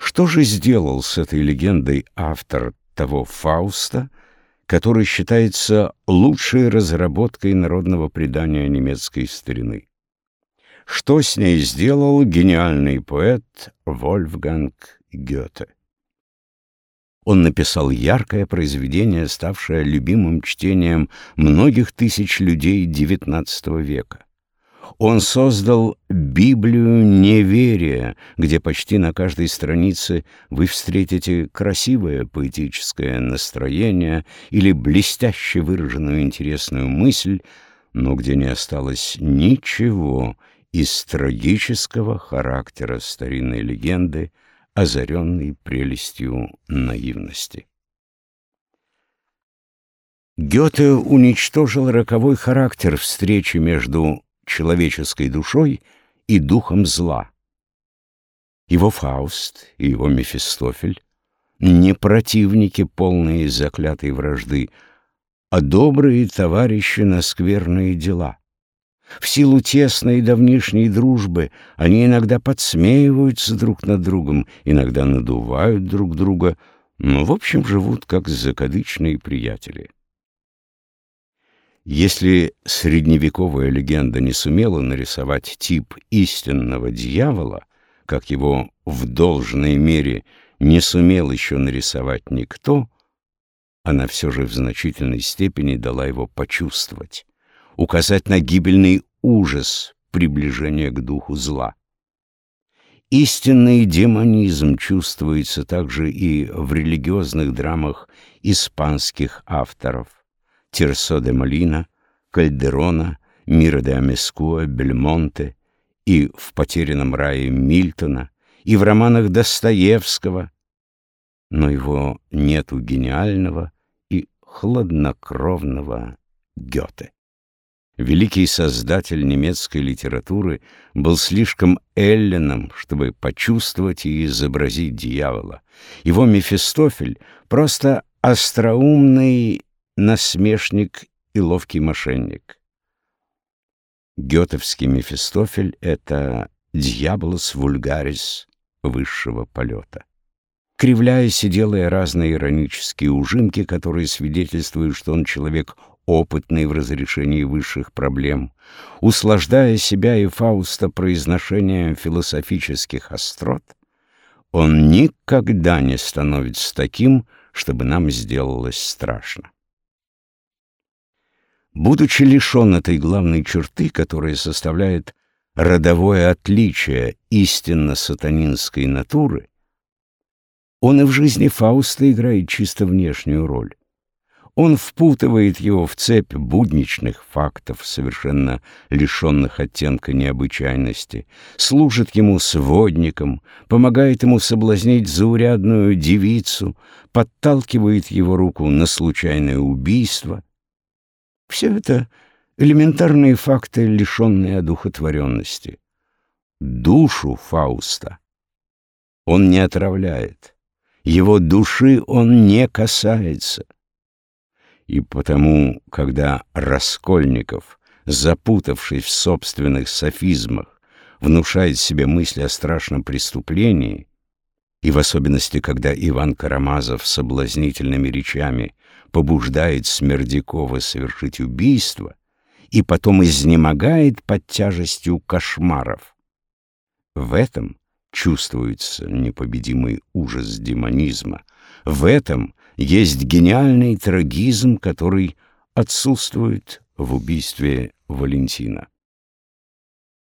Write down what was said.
Что же сделал с этой легендой автор того Фауста, который считается лучшей разработкой народного предания немецкой старины? Что с ней сделал гениальный поэт Вольфганг Гёте? Он написал яркое произведение, ставшее любимым чтением многих тысяч людей XIX века. Он создал Библию неверия, где почти на каждой странице вы встретите красивое поэтическое настроение или блестяще выраженную интересную мысль, но где не осталось ничего из трагического характера старинной легенды, озаренной прелестью наивности. Гёте уничтожил роковой характер встречи между человеческой душой и духом зла. Его Фауст и его Мефистофель не противники, полные заклятой вражды, а добрые товарищи на скверные дела. В силу тесной давнишней дружбы они иногда подсмеиваются друг над другом, иногда надувают друг друга, но в общем живут как закадычные приятели. Если средневековая легенда не сумела нарисовать тип истинного дьявола, как его в должной мере не сумел еще нарисовать никто, она все же в значительной степени дала его почувствовать, указать на гибельный ужас приближения к духу зла. Истинный демонизм чувствуется также и в религиозных драмах испанских авторов Тирсо де Молина, Кальдерона, Мира де Амескуа, Бельмонте, и в «Потерянном рае» Мильтона, и в романах Достоевского, но его нет у гениального и хладнокровного Гёте. Великий создатель немецкой литературы был слишком эллином, чтобы почувствовать и изобразить дьявола. Его Мефистофель — просто остроумный насмешник и ловкий мошенник. Гётовский Мефистофель — это «диаболус вульгарис» высшего полета. Кривляясь и делая разные иронические ужимки, которые свидетельствуют, что он человек опытный в разрешении высших проблем, услаждая себя и Фауста произношением философических острот, он никогда не становится таким, чтобы нам сделалось страшно. Будучи лишен этой главной черты, которая составляет родовое отличие истинно сатанинской натуры, он и в жизни Фауста играет чисто внешнюю роль. Он впутывает его в цепь будничных фактов, совершенно лишенных оттенка необычайности, служит ему сводником, помогает ему соблазнить заурядную девицу, подталкивает его руку на случайное убийство. Все это элементарные факты, лишенные одухотворенности. Душу Фауста он не отравляет, его души он не касается. И потому, когда Раскольников, запутавшись в собственных софизмах, внушает себе мысли о страшном преступлении, и в особенности, когда Иван Карамазов соблазнительными речами побуждает Смердякова совершить убийство и потом изнемогает под тяжестью кошмаров, в этом чувствуется непобедимый ужас демонизма, в этом есть гениальный трагизм, который отсутствует в убийстве Валентина.